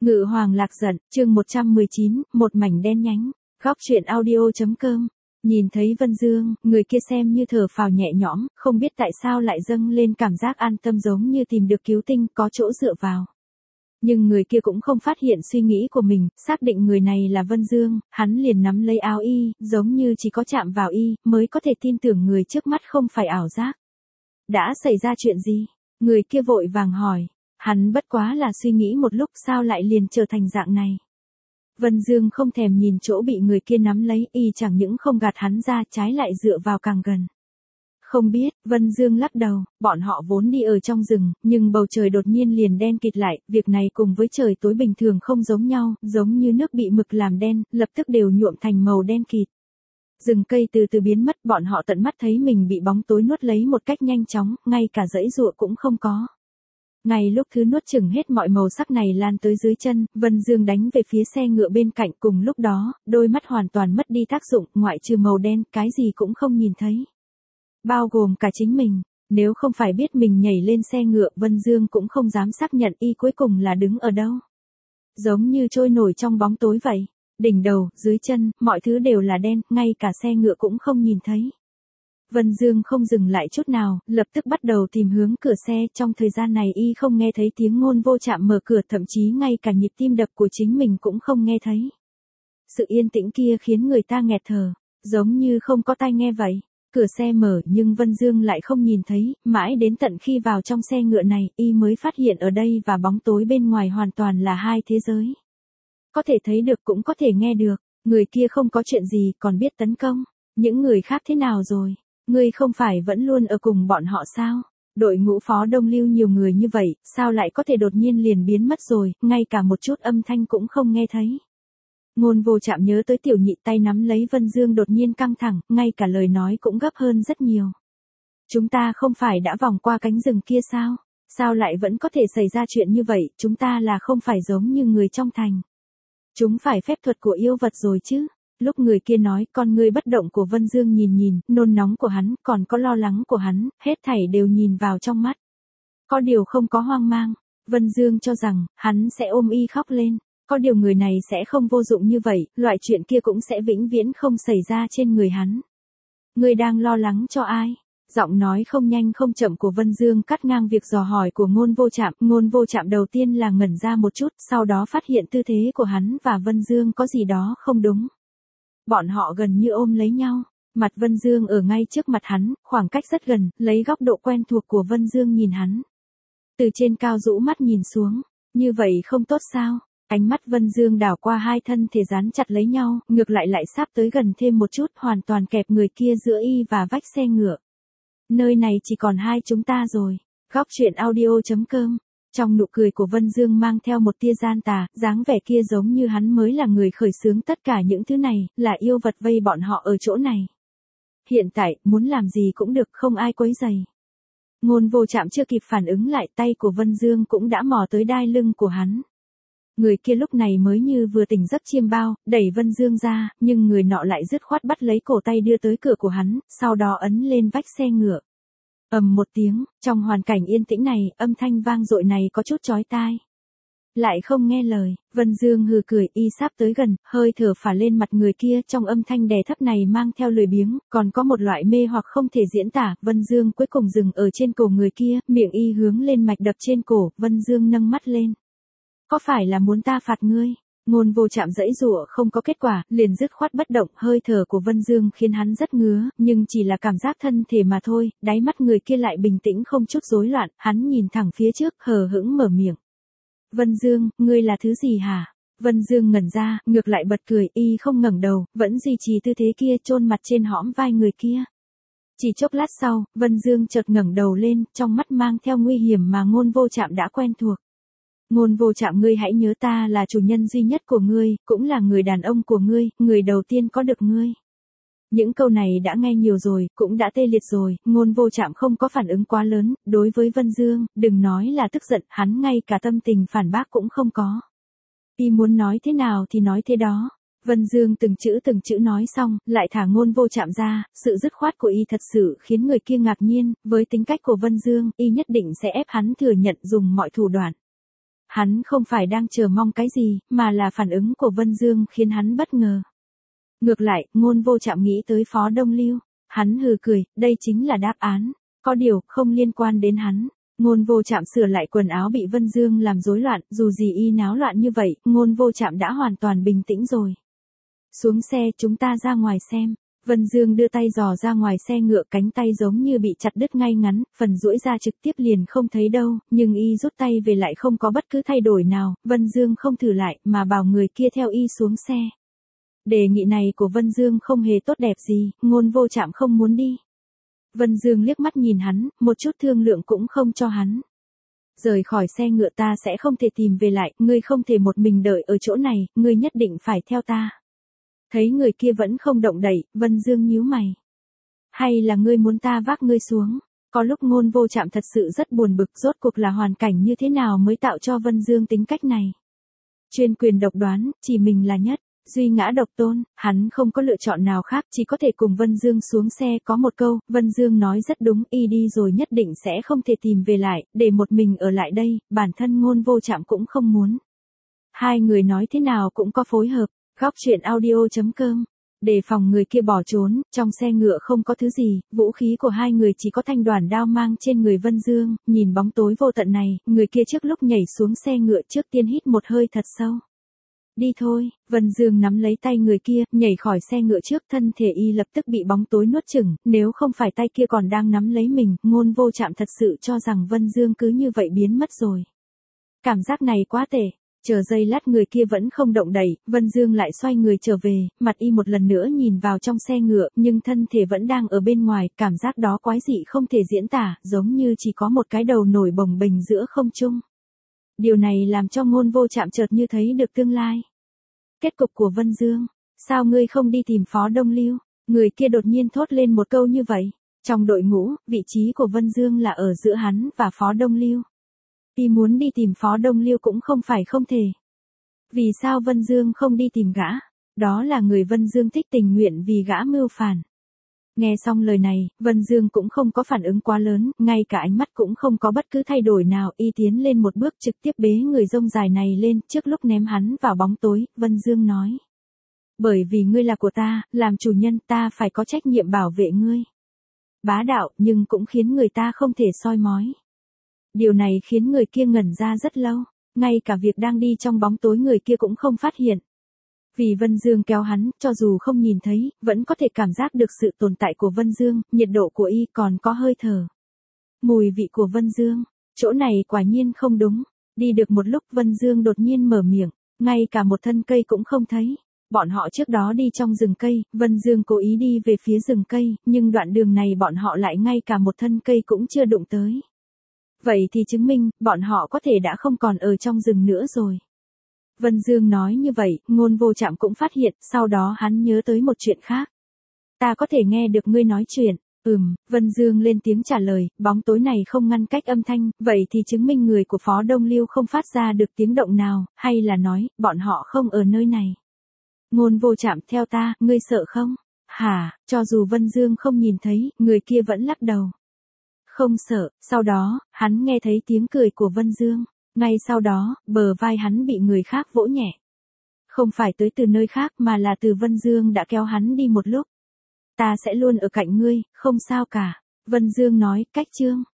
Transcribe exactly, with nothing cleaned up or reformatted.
Ngự hoàng lạc giận, chương một trăm mười chín, một mảnh đen nhánh, góc truyện audio.com. Nhìn thấy Vân Dương, người kia xem như thở phào nhẹ nhõm, không biết tại sao lại dâng lên cảm giác an tâm giống như tìm được cứu tinh, có chỗ dựa vào. Nhưng người kia cũng không phát hiện suy nghĩ của mình, xác định người này là Vân Dương, hắn liền nắm lấy áo y, giống như chỉ có chạm vào y, mới có thể tin tưởng người trước mắt không phải ảo giác. Đã xảy ra chuyện gì? Người kia vội vàng hỏi. Hắn bất quá là suy nghĩ một lúc sao lại liền trở thành dạng này. Vân Dương không thèm nhìn chỗ bị người kia nắm lấy, y chẳng những không gạt hắn ra, trái lại dựa vào càng gần. Không biết, Vân Dương lắc đầu, bọn họ vốn đi ở trong rừng, nhưng bầu trời đột nhiên liền đen kịt lại, việc này cùng với trời tối bình thường không giống nhau, giống như nước bị mực làm đen, lập tức đều nhuộm thành màu đen kịt. Rừng cây từ từ biến mất, bọn họ tận mắt thấy mình bị bóng tối nuốt lấy một cách nhanh chóng, ngay cả dãy dụa cũng không có. Ngay lúc thứ nuốt chửng hết mọi màu sắc này lan tới dưới chân, Vân Dương đánh về phía xe ngựa bên cạnh, cùng lúc đó, đôi mắt hoàn toàn mất đi tác dụng, ngoại trừ màu đen, cái gì cũng không nhìn thấy. Bao gồm cả chính mình, nếu không phải biết mình nhảy lên xe ngựa, Vân Dương cũng không dám xác nhận y cuối cùng là đứng ở đâu. Giống như trôi nổi trong bóng tối vậy, đỉnh đầu, dưới chân, mọi thứ đều là đen, ngay cả xe ngựa cũng không nhìn thấy. Vân Dương không dừng lại chút nào, lập tức bắt đầu tìm hướng cửa xe, trong thời gian này y không nghe thấy tiếng Ngôn Vô Trạm mở cửa, thậm chí ngay cả nhịp tim đập của chính mình cũng không nghe thấy. Sự yên tĩnh kia khiến người ta nghẹt thở, giống như không có tai nghe vậy. Cửa xe mở nhưng Vân Dương lại không nhìn thấy, mãi đến tận khi vào trong xe ngựa này, y mới phát hiện ở đây và bóng tối bên ngoài hoàn toàn là hai thế giới. Có thể thấy được cũng có thể nghe được, người kia không có chuyện gì còn biết tấn công, những người khác thế nào rồi? Ngươi không phải vẫn luôn ở cùng bọn họ sao? Đội ngũ Phó Đông Lưu nhiều người như vậy, sao lại có thể đột nhiên liền biến mất rồi, ngay cả một chút âm thanh cũng không nghe thấy. Ngôn Vô Trạm nhớ tới tiểu nhị tay nắm lấy Vân Dương đột nhiên căng thẳng, ngay cả lời nói cũng gấp hơn rất nhiều. Chúng ta không phải đã vòng qua cánh rừng kia sao? Sao lại vẫn có thể xảy ra chuyện như vậy, chúng ta là không phải giống như người trong thành. Chúng phải phép thuật của yêu vật rồi chứ? Lúc người kia nói, con ngươi bất động của Vân Dương nhìn nhìn, nôn nóng của hắn, còn có lo lắng của hắn, hết thảy đều nhìn vào trong mắt. Có điều không có hoang mang, Vân Dương cho rằng, hắn sẽ ôm y khóc lên. Có điều người này sẽ không vô dụng như vậy, loại chuyện kia cũng sẽ vĩnh viễn không xảy ra trên người hắn. Ngươi đang lo lắng cho ai? Giọng nói không nhanh không chậm của Vân Dương cắt ngang việc dò hỏi của Ngôn Vô Trạm. Ngôn Vô Trạm đầu tiên là ngẩn ra một chút, sau đó phát hiện tư thế của hắn và Vân Dương có gì đó không đúng. Bọn họ gần như ôm lấy nhau, mặt Vân Dương ở ngay trước mặt hắn, khoảng cách rất gần, lấy góc độ quen thuộc của Vân Dương nhìn hắn. Từ trên cao rũ mắt nhìn xuống, như vậy không tốt sao? Ánh mắt Vân Dương đảo qua hai thân thể dán chặt lấy nhau, ngược lại lại sắp tới gần thêm một chút, hoàn toàn kẹp người kia giữa y và vách xe ngựa. Nơi này chỉ còn hai chúng ta rồi. Góc truyện audio.com. Trong nụ cười của Vân Dương mang theo một tia gian tà, dáng vẻ kia giống như hắn mới là người khởi xướng tất cả những thứ này, là yêu vật vây bọn họ ở chỗ này. Hiện tại, muốn làm gì cũng được, không ai quấy rầy. Ngôn Vô Trạm chưa kịp phản ứng lại, tay của Vân Dương cũng đã mò tới đai lưng của hắn. Người kia lúc này mới như vừa tỉnh giấc chiêm bao, đẩy Vân Dương ra, nhưng người nọ lại dứt khoát bắt lấy cổ tay đưa tới cửa của hắn, sau đó ấn lên vách xe ngựa. Ầm một tiếng, trong hoàn cảnh yên tĩnh này, âm thanh vang dội này có chút chói tai. Lại không nghe lời, Vân Dương hừ cười, y sắp tới gần, hơi thở phả lên mặt người kia, trong âm thanh đè thấp này mang theo lười biếng, còn có một loại mê hoặc không thể diễn tả. Vân Dương cuối cùng dừng ở trên cổ người kia, miệng y hướng lên mạch đập trên cổ, Vân Dương nâng mắt lên. Có phải là muốn ta phạt ngươi? Ngôn Vô Trạm dãy dụa không có kết quả, liền dứt khoát bất động, hơi thở của Vân Dương khiến hắn rất ngứa, nhưng chỉ là cảm giác thân thể mà thôi, đáy mắt người kia lại bình tĩnh không chút rối loạn, hắn nhìn thẳng phía trước, hờ hững mở miệng. Vân Dương, ngươi là thứ gì hả? Vân Dương ngẩn ra, ngược lại bật cười, y không ngẩng đầu, vẫn duy trì tư thế kia, chôn mặt trên hõm vai người kia. Chỉ chốc lát sau, Vân Dương chợt ngẩng đầu lên, trong mắt mang theo nguy hiểm mà Ngôn Vô Trạm đã quen thuộc. Ngôn Vô Trạm, ngươi hãy nhớ ta là chủ nhân duy nhất của ngươi, cũng là người đàn ông của ngươi, người đầu tiên có được ngươi. Những câu này đã nghe nhiều rồi, cũng đã tê liệt rồi, Ngôn Vô Trạm không có phản ứng quá lớn, đối với Vân Dương, đừng nói là tức giận, hắn ngay cả tâm tình phản bác cũng không có. Y muốn nói thế nào thì nói thế đó. Vân Dương từng chữ từng chữ nói xong, lại thả Ngôn Vô Trạm ra, sự dứt khoát của y thật sự khiến người kia ngạc nhiên, với tính cách của Vân Dương, y nhất định sẽ ép hắn thừa nhận dùng mọi thủ đoạn. Hắn không phải đang chờ mong cái gì, mà là phản ứng của Vân Dương khiến hắn bất ngờ. Ngược lại, Ngôn Vô Trạm nghĩ tới Phó Đông Lưu. Hắn hừ cười, đây chính là đáp án. Có điều, không liên quan đến hắn. Ngôn Vô Trạm sửa lại quần áo bị Vân Dương làm rối loạn, dù gì y náo loạn như vậy, Ngôn Vô Trạm đã hoàn toàn bình tĩnh rồi. Xuống xe, chúng ta ra ngoài xem. Vân Dương đưa tay dò ra ngoài xe ngựa, cánh tay giống như bị chặt đứt ngay ngắn, phần duỗi ra trực tiếp liền không thấy đâu, nhưng y rút tay về lại không có bất cứ thay đổi nào, Vân Dương không thử lại, mà bảo người kia theo y xuống xe. Đề nghị này của Vân Dương không hề tốt đẹp gì, Ngôn Vô Trạm không muốn đi. Vân Dương liếc mắt nhìn hắn, một chút thương lượng cũng không cho hắn. Rời khỏi xe ngựa, ta sẽ không thể tìm về lại, ngươi không thể một mình đợi ở chỗ này, ngươi nhất định phải theo ta. Thấy người kia vẫn không động đậy, Vân Dương nhíu mày. Hay là ngươi muốn ta vác ngươi xuống? Có lúc Ngôn Vô Trạm thật sự rất buồn bực, rốt cuộc là hoàn cảnh như thế nào mới tạo cho Vân Dương tính cách này. Chuyên quyền độc đoán, chỉ mình là nhất, duy ngã độc tôn, hắn không có lựa chọn nào khác, chỉ có thể cùng Vân Dương xuống xe. Có một câu, Vân Dương nói rất đúng, y đi rồi nhất định sẽ không thể tìm về lại, để một mình ở lại đây, bản thân Ngôn Vô Trạm cũng không muốn. Hai người nói thế nào cũng có phối hợp. Góc truyện audio chấm com. Để phòng người kia bỏ trốn, trong xe ngựa không có thứ gì, vũ khí của hai người chỉ có thanh đoản đao mang trên người Vân Dương. Nhìn bóng tối vô tận này, người kia trước lúc nhảy xuống xe ngựa trước tiên hít một hơi thật sâu. Đi thôi, Vân Dương nắm lấy tay người kia, nhảy khỏi xe ngựa trước, thân thể y lập tức bị bóng tối nuốt chửng, nếu không phải tay kia còn đang nắm lấy mình, Ngôn Vô Trạm thật sự cho rằng Vân Dương cứ như vậy biến mất rồi. Cảm giác này quá tệ. Chờ giây lát người kia vẫn không động đậy, Vân Dương lại xoay người trở về, mặt y một lần nữa nhìn vào trong xe ngựa, nhưng thân thể vẫn đang ở bên ngoài, cảm giác đó quái dị không thể diễn tả, giống như chỉ có một cái đầu nổi bồng bềnh giữa không trung. Điều này làm cho Ngôn Vô Trạm chợt như thấy được tương lai. Kết cục của Vân Dương, sao ngươi không đi tìm Phó Đông Lưu? Người kia đột nhiên thốt lên một câu như vậy. Trong đội ngũ, vị trí của Vân Dương là ở giữa hắn và Phó Đông Lưu. Y muốn đi tìm Phó Đông Lưu cũng không phải không thể. Vì sao Vân Dương không đi tìm gã? Đó là người Vân Dương thích tình nguyện vì gã mưu phản. Nghe xong lời này, Vân Dương cũng không có phản ứng quá lớn, ngay cả ánh mắt cũng không có bất cứ thay đổi nào, y tiến lên một bước trực tiếp bế người rông dài này lên, trước lúc ném hắn vào bóng tối, Vân Dương nói. Bởi vì ngươi là của ta, làm chủ nhân ta phải có trách nhiệm bảo vệ ngươi. Bá đạo, nhưng cũng khiến người ta không thể soi mói. Điều này khiến người kia ngẩn ra rất lâu, ngay cả việc đang đi trong bóng tối người kia cũng không phát hiện. Vì Vân Dương kéo hắn, cho dù không nhìn thấy, vẫn có thể cảm giác được sự tồn tại của Vân Dương, nhiệt độ của y còn có hơi thở. Mùi vị của Vân Dương, chỗ này quả nhiên không đúng. Đi được một lúc Vân Dương đột nhiên mở miệng, ngay cả một thân cây cũng không thấy. Bọn họ trước đó đi trong rừng cây, Vân Dương cố ý đi về phía rừng cây, nhưng đoạn đường này bọn họ lại ngay cả một thân cây cũng chưa đụng tới. Vậy thì chứng minh, bọn họ có thể đã không còn ở trong rừng nữa rồi. Vân Dương nói như vậy, Ngôn Vô Trạm cũng phát hiện, sau đó hắn nhớ tới một chuyện khác. Ta có thể nghe được ngươi nói chuyện. Ừm, Vân Dương lên tiếng trả lời, bóng tối này không ngăn cách âm thanh, vậy thì chứng minh người của Phó Đông Lưu không phát ra được tiếng động nào, hay là nói, bọn họ không ở nơi này. Ngôn Vô Trạm theo ta, ngươi sợ không? Hả, cho dù Vân Dương không nhìn thấy, người kia vẫn lắc đầu. Không sợ, sau đó, hắn nghe thấy tiếng cười của Vân Dương. Ngay sau đó, bờ vai hắn bị người khác vỗ nhẹ. Không phải tới từ nơi khác mà là từ Vân Dương đã kéo hắn đi một lúc. Ta sẽ luôn ở cạnh ngươi, không sao cả. Vân Dương nói, cách chương.